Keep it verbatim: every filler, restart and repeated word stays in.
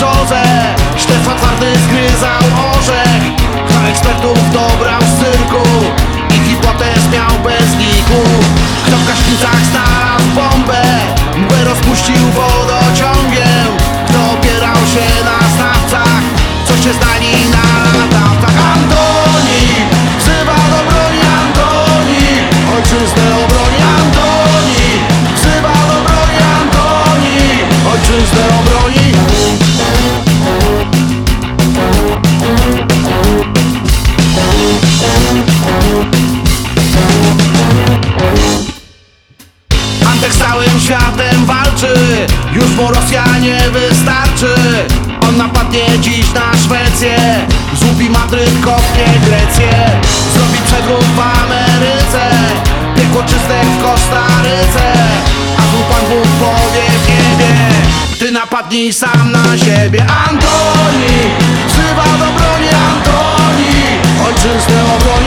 brzozę. Stefan Twardy zgryzał orzech, a ekspertów dobrał z cyrku i hipotez miał bez liku. Kto w Gaśnicach znalazł bombę, mgłę rozpuścił wodociągiem. Kto opierał się na znawcach, co się znali na latach. Antoni wzywa do broni, Antoni ojczyznę obroni. Antoni wzywa do broni, Antoni ojczyznę obroni. Antek z całym światem walczy, już mu Rosja nie wystarczy. On napadnie dziś na Szwecję, złupi Madryt, kopnie Grecję. Zrobi przewrót w Ameryce, piekło czyste w Kostaryce. A tu Pan Bóg powie w niebie, ty napadnij sam na siebie. Antoni wzywa do broni, Antoni ojczyznę obroni.